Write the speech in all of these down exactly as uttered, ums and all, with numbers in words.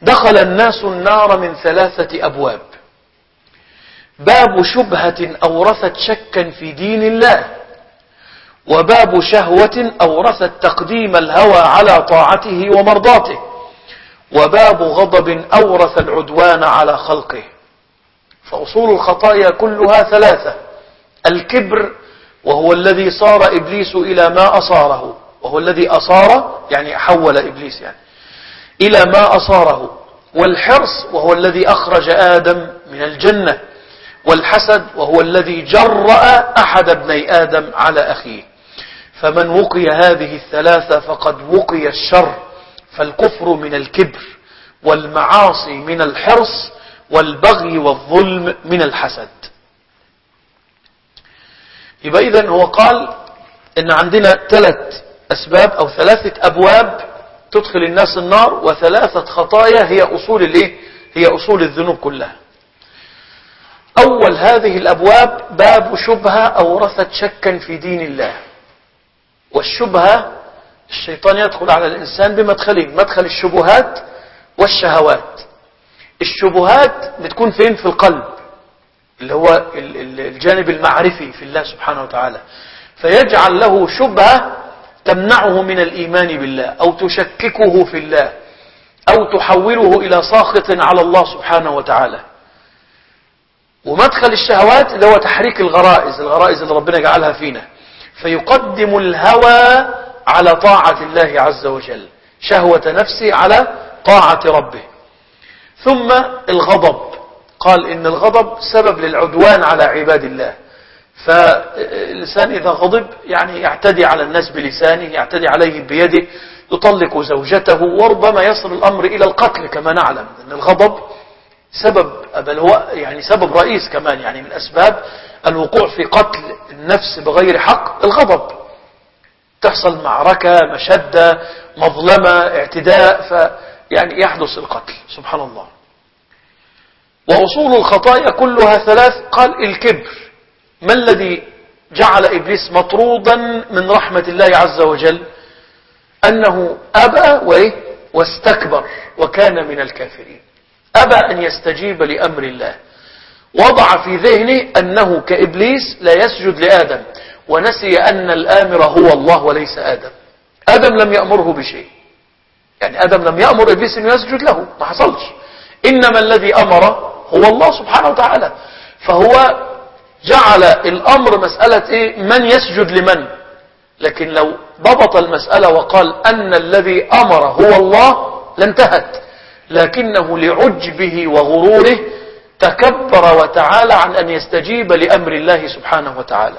دخل الناس النار من ثلاثة أبواب: باب شبهة أورثت شكا في دين الله، وباب شهوة أورثت تقديم الهوى على طاعته ومرضاته، وباب غضب أورث العدوان على خلقه. فأصول الخطايا كلها ثلاثة: الكبر، وهو الذي صار إبليس إلى ما أصاره، وهو الذي أصار يعني حول إبليس يعني إلى ما أصاره، والحرص، وهو الذي أخرج آدم من الجنة، والحسد، وهو الذي جرأ أحد ابني آدم على أخيه. فمن وقي هذه الثلاثة فقد وقي الشر، فالكفر من الكبر، والمعاصي من الحرص، والبغي والظلم من الحسد. يبقى إذن هو قال إن عندنا ثلاث أسباب أو ثلاثة أبواب تدخل الناس النار، وثلاثة خطايا هي أصول الإيه؟ هي أصول الذنوب كلها. أول هذه الأبواب باب شبهة أورثت شكا في دين الله. والشبهة الشيطان يدخل على الإنسان بمدخلين: مدخل الشبهات والشهوات. الشبهات بتكون فين؟ في القلب، اللي هو الجانب المعرفي في الله سبحانه وتعالى، فيجعل له شبهة تمنعه من الإيمان بالله، أو تشككه في الله، أو تحوله إلى ساخط على الله سبحانه وتعالى. ومدخل الشهوات اللي هو تحريك الغرائز، الغرائز اللي ربنا جعلها فينا، فيقدم الهوى على طاعة الله عز وجل، شهوة نفسه على طاعة ربه. ثم الغضب، قال إن الغضب سبب للعدوان على عباد الله. فالإنسان إذا غضب يعني يعتدي على الناس بلسانه، يعتدي عليه بيده، يطلق زوجته، وربما يصل الأمر إلى القتل كما نعلم. أن الغضب سبب، بل هو يعني سبب رئيس كمان، يعني من أسباب الوقوع في قتل النفس بغير حق الغضب. تحصل معركة، مشدة، مظلمة، اعتداء، فيعني يحدث القتل، سبحان الله. وأصول الخطايا كلها ثلاث. قال الكبر، ما الذي جعل إبليس مطرودا من رحمة الله عز وجل؟ أنه أبى وإيه؟ واستكبر وكان من الكافرين. أبى أن يستجيب لأمر الله، وضع في ذهنه أنه كإبليس لا يسجد لآدم، ونسي أن الآمر هو الله وليس آدم. آدم لم يأمره بشيء، يعني آدم لم يأمر إبليس أن يسجد له، ما حصلش. إنما الذي أمر هو الله سبحانه وتعالى. فهو جعل الأمر مسألة إيه؟ من يسجد لمن. لكن لو ضبط المسألة وقال أن الذي أمر هو الله لانتهت، لكنه لعجبه وغروره تكبر وتعالى عن أن يستجيب لأمر الله سبحانه وتعالى.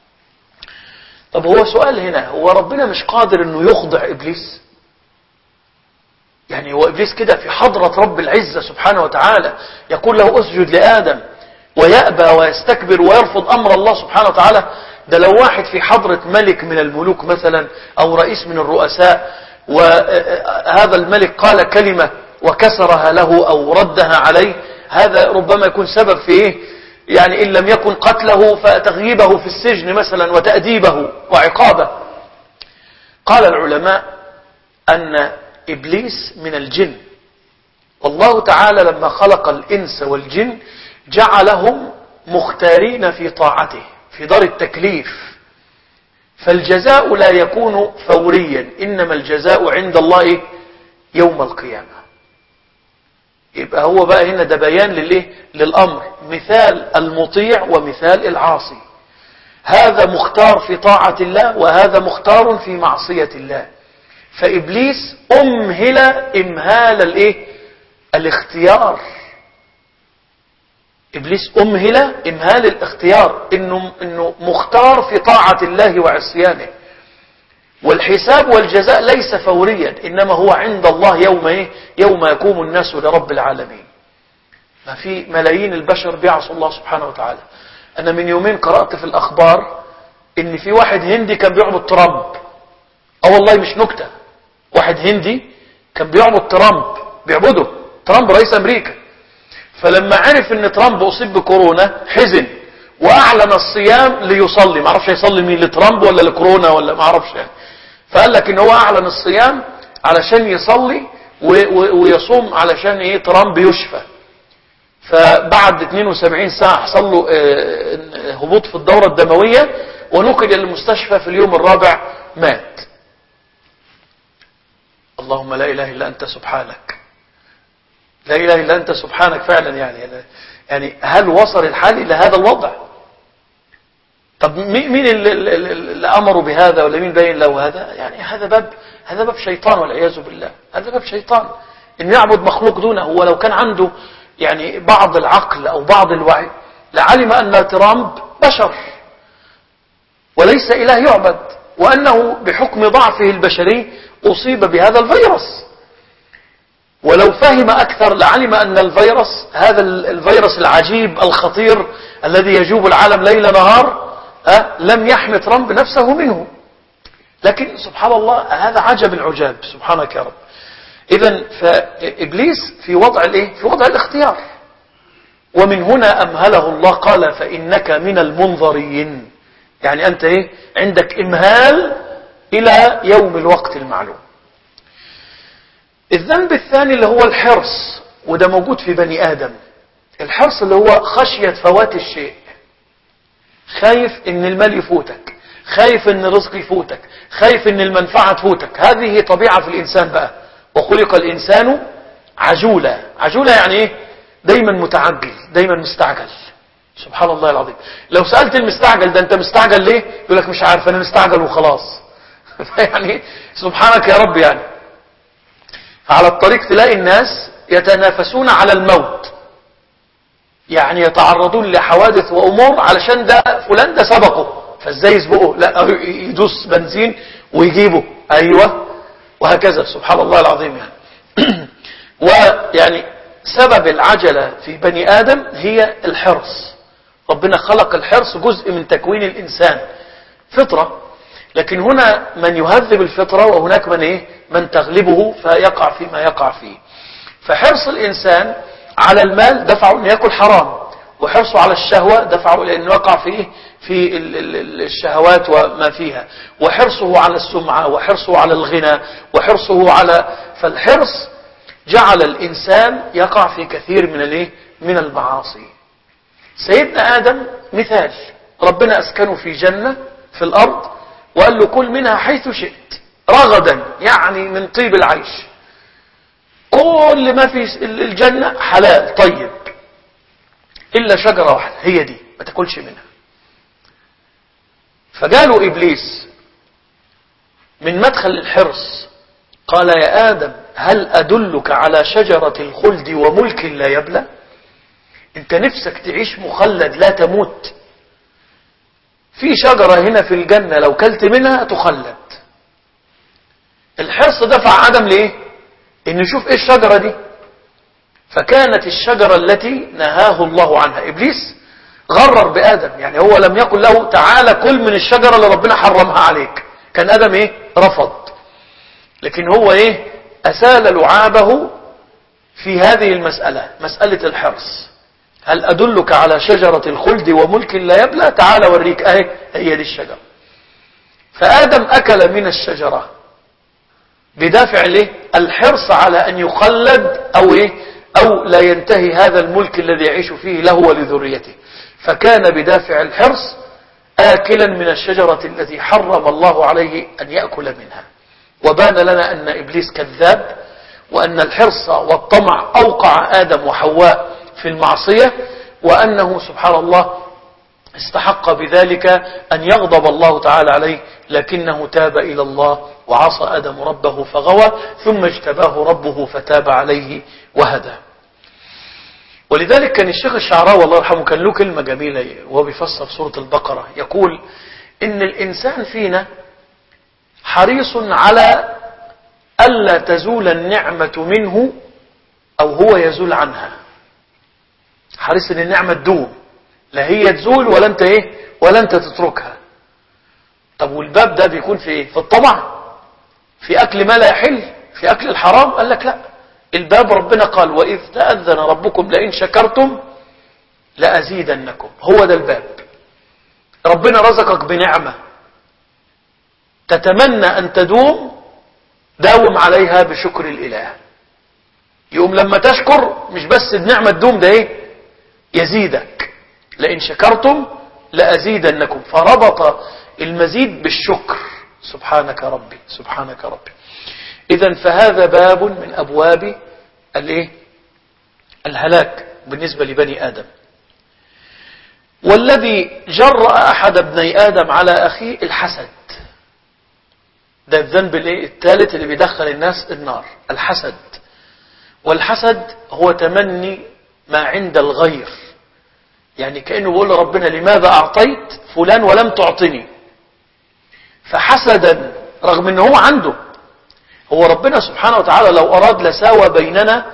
طب هو سؤال هنا، هو ربنا مش قادر أنه يخضع إبليس؟ يعني هو إبليس كده في حضرة رب العزة سبحانه وتعالى يقول له أسجد لآدم ويأبى ويستكبر ويرفض أمر الله سبحانه وتعالى؟ ده لو واحد في حضرة ملك من الملوك مثلا أو رئيس من الرؤساء، وهذا الملك قال كلمة وكسرها له أو ردها عليه، هذا ربما يكون سبب في إيه؟ يعني إن لم يكن قتله فتغييبه في السجن مثلا وتأديبه وعقابه. قال العلماء أن إبليس من الجن، والله تعالى لما خلق الإنس والجن جعلهم مختارين في طاعته في دار التكليف، فالجزاء لا يكون فوريا، إنما الجزاء عند الله يوم القيامة. يبقى هو بقى هنا ده بيان للإيه؟ للأمر، مثال المطيع ومثال العاصي. هذا مختار في طاعة الله، وهذا مختار في معصية الله. فإبليس أمهل إمهال الإيه؟ الاختيار. إبليس أمهل إمهال الاختيار، إنه, إنه مختار في طاعة الله وعصيانه. والحساب والجزاء ليس فوريا، إنما هو عند الله يوم إيه؟ يوم يقوم الناس لرب العالمين. ما في ملايين البشر بيعصوا الله سبحانه وتعالى. أنا من يومين قرأت في الأخبار إن في واحد هندي كان بيعبد ترامب. أه والله مش نكتة، واحد هندي كان بيعبد ترامب، بيعبده ترامب رئيس أمريكا. فلما عرف ان ترامب اصيب بكورونا حزن واعلن الصيام ليصلي. ما اعرفش يصلي مين، لترامب ولا لكورونا ولا ما اعرفش يعني. فقال لك ان هو اعلن الصيام علشان يصلي ويصوم علشان ايه ترامب يشفى. فبعد اثنين وسبعين ساعة حصل له هبوط في الدورة الدموية ونقل الى المستشفى في اليوم الرابع مات. اللهم لا اله الا انت سبحانك، لا اله الا انت سبحانك فعلا. يعني يعني هل وصل الحال الى هذا الوضع؟ طب مين اللي, اللي امروا بهذا ولا مين باين له هذا؟ يعني هذا باب هذا باب شيطان والعياذ بالله. هذا باب شيطان ان يعبد مخلوق دونه. ولو كان عنده يعني بعض العقل او بعض الوعي لعلم ان ترامب بشر وليس اله يعبد، وانه بحكم ضعفه البشري اصيب بهذا الفيروس. ولو فهم اكثر لعلم ان الفيروس هذا الفيروس العجيب الخطير الذي يجوب العالم ليل نهار أه؟ لم يحمي ترامب نفسه منه. لكن سبحان الله هذا عجب العجاب. سبحانك يا رب. اذا فابليس في وضع الايه؟ في وضع الاختيار. ومن هنا امهله الله قال فانك من المنظرين. يعني انت ايه؟ عندك امهال الى يوم الوقت المعلوم. الذنب الثاني اللي هو الحرص، وده موجود في بني ادم. الحرص اللي هو خشية فوات الشيء، خايف ان المال يفوتك، خايف ان الرزق يفوتك، خايف ان المنفعة تفوتك. هذه طبيعة في الانسان بقى. وخلق الانسان عجولا. عجولا يعني ايه؟ دايما متعجل، دايما مستعجل. سبحان الله العظيم. لو سألت المستعجل ده انت مستعجل ليه؟ يقول لك مش عارف انا مستعجل وخلاص. يعني سبحانك يا رب. يعني على الطريق تلاقي الناس يتنافسون على الموت، يعني يتعرضون لحوادث وامور علشان ده فلان ده سبقه فازاي يسبقه؟ لا يدوس بنزين ويجيبه. ايوه وهكذا. سبحان الله العظيم. يعني ويعني سبب العجلة في بني ادم هي الحرص. ربنا خلق الحرص جزء من تكوين الانسان، فطرة. لكن هنا من يهذب الفطرة وهناك من ايه؟ من تغلبه فيقع فيما يقع فيه. فحرص الانسان على المال دفعه انه ياكل حرام، وحرصه على الشهوة دفعه لانه يقع فيه في الشهوات وما فيها، وحرصه على السمعة، وحرصه على الغنى، وحرصه على فالحرص جعل الانسان يقع في كثير من الايه؟ من المعاصي. سيدنا ادم مثال، ربنا اسكنه في جنة في الارض وقال له كل منها حيث شئت رغدا، يعني من طيب العيش. كل ما في الجنة حلال طيب إلا شجرة واحدة هي دي ما تاكلش منها. فقالوا إبليس من مدخل الحرص قال يا آدم هل أدلك على شجرة الخلد وملك لا يبلى؟ انت نفسك تعيش مخلد لا تموت. في شجرة هنا في الجنة لو كلت منها تخلد. الحرص دفع آدم ليه؟ إن نشوف إيه الشجرة دي. فكانت الشجرة التي نهاه الله عنها. إبليس غرر بآدم، يعني هو لم يقل له تعالى كل من الشجرة اللي ربنا حرمها عليك. كان آدم إيه؟ رفض. لكن هو إيه؟ أسال لعابه في هذه المسألة، مسألة الحرص. هل أدلك على شجرة الخلد وملك لا يبلى؟ تعالى وريك اهي هي دي الشجرة. فآدم أكل من الشجرة بدافع ليه؟ الحرص على أن يخلد أو إيه؟ أو لا ينتهي هذا الملك الذي يعيش فيه له ولذريته. فكان بدافع الحرص آكلا من الشجرة التي حرم الله عليه أن يأكل منها. وبان لنا أن إبليس كذاب، وأن الحرص والطمع أوقع آدم وحواء في المعصية، وأنه سبحان الله استحق بذلك أن يغضب الله تعالى عليه، لكنه تاب إلى الله وعصى آدم ربه فغوى، ثم اجتباه ربه فتاب عليه وهدى. ولذلك كان الشيخ الشعراوي الله يرحمه كان له كلمة جميلة وهو بيفسر سورة البقرة، يقول إن الإنسان فينا حريص على ألا تزول النعمة منه أو هو يزول عنها. حريص ان النعمة تدوم، لا هي تزول ولا انت ايه ولا انت تتركها. طب والباب ده بيكون في ايه؟ في الطمع، في اكل ما لا يحل، في اكل الحرام. قال لك لا، الباب ربنا قال واذ تأذن ربكم لئن شكرتم لأزيدنكم. هو ده الباب. ربنا رزقك بنعمة تتمنى ان تدوم، داوم عليها بشكر الاله. يقوم لما تشكر مش بس النعمة تدوم، ده ايه؟ يزيدك. لئن شكرتم لأزيدنكم. فربط المزيد بالشكر. سبحانك ربي سبحانك ربي. إذن فهذا باب من أبواب الايه؟ الهلاك بالنسبة لبني آدم. والذي جرأ أحد ابني آدم على أخيه الحسد. ده الذنب الايه؟ الثالث اللي بيدخل الناس النار، الحسد. والحسد هو تمني ما عند الغير. يعني كأنه بيقول لربنا لماذا أعطيت فلان ولم تعطني؟ فحسدا رغم أنه هو عنده. هو ربنا سبحانه وتعالى لو أراد لساوى بيننا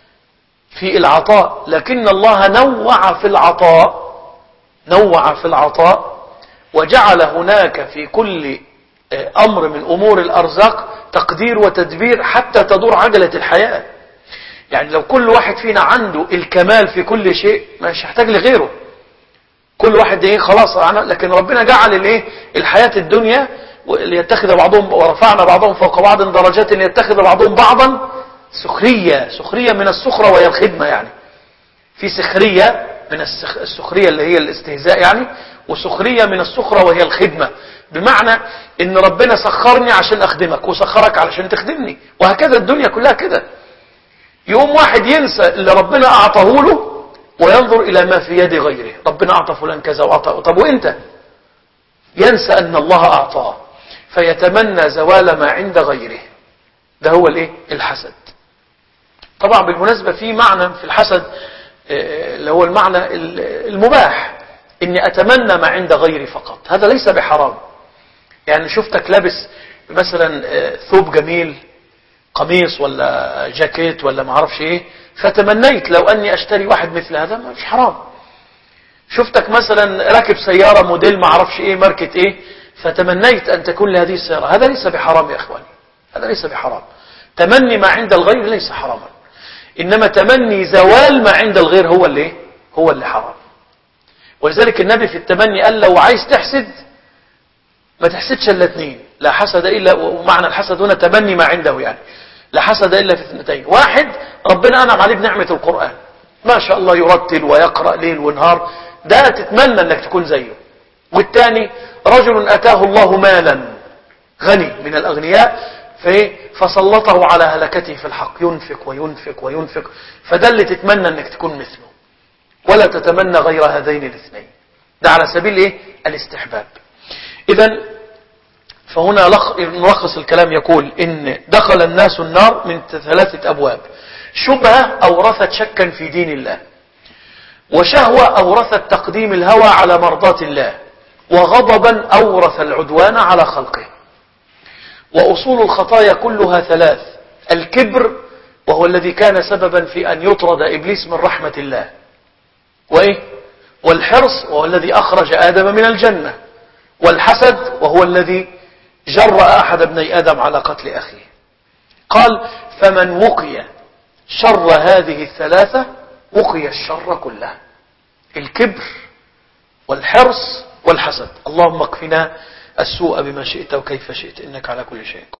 في العطاء، لكن الله نوع في العطاء نوع في العطاء وجعل هناك في كل أمر من أمور الأرزاق تقدير وتدبير حتى تدور عجلة الحياة. يعني لو كل واحد فينا عنده الكمال في كل شيء مش هيحتاج لغيره. كل واحد ايه خلاص. لكن ربنا جعل الايه؟ الحياة الدنيا ليتخذ بعضهم، ورفعنا بعضهم فوق بعض درجات ليتخذ بعضهم بعضا سخرية. سخرية من السخرة وهي الخدمة. يعني في سخرية من السخرية اللي هي الاستهزاء يعني، وسخرية من السخرة وهي الخدمة. بمعنى ان ربنا سخرني عشان اخدمك وسخرك علشان تخدمني، وهكذا الدنيا كلها كده. يوم واحد ينسى اللي ربنا اعطاه له وينظر الى ما في يد غيره. ربنا اعطى فلان كذا واعطى، طب وانت؟ ينسى ان الله اعطاه فيتمنى زوال ما عند غيره. ده هو الايه؟ الحسد. طبعا بالمناسبة في معنى في الحسد اللي هو المعنى المباح، اني اتمنى ما عند غيري فقط. هذا ليس بحرام. يعني شفتك لابس مثلا ثوب جميل، قميص ولا جاكيت ولا ما اعرفش ايه، فتمنيت لو اني اشتري واحد مثل هذا، مش حرام. شفتك مثلا راكب سيارة موديل ما اعرفش ايه ماركة ايه، فتمنيت ان تكون لهذه السيارة. هذا ليس بحرام يا اخواني، هذا ليس بحرام. تمني ما عند الغير ليس حراما، انما تمني زوال ما عند الغير هو اللي هو اللي حرام. ولذلك النبي في التمني قال لو عايز تحسد ما تحسدش الا اثنين. لا حسد الا، ومعنى الحسد هنا تمني ما عنده، يعني لا حسد الا في اثنتين. واحد ربنا انعم عليه بنعمة القرآن، ما شاء الله يرتل ويقرأ ليل ونهار، ده تتمنى انك تكون زيه. والثاني رجل اتاه الله مالا، غني من الاغنياء، فسلطه على هلكته في الحق، ينفق وينفق وينفق، فده اللي تتمنى انك تكون مثله، ولا تتمنى غير هذين الاثنين. ده على سبيل ايه؟ الاستحباب. اذن فهنا نلخص الكلام، يقول ان دخل الناس النار من ثلاثة ابواب: شبهة اورثت شكا في دين الله، وشهوة اورثت تقديم الهوى على مرضاة الله، وغضبا اورث العدوان على خلقه. وأصول الخطايا كلها ثلاث: الكبر، وهو الذي كان سببا في أن يطرد إبليس من رحمة الله، وإيه؟ والحرص، وهو الذي أخرج آدم من الجنة، والحسد، وهو الذي جرأ أحد ابني آدم على قتل أخيه. قال: فمن وقي شر هذه الثلاثة وقي الشر كله: الكبر والحرص والحسد. اللهم اكفنا السوء بما شئت وكيف شئت، إنك على كل شيء.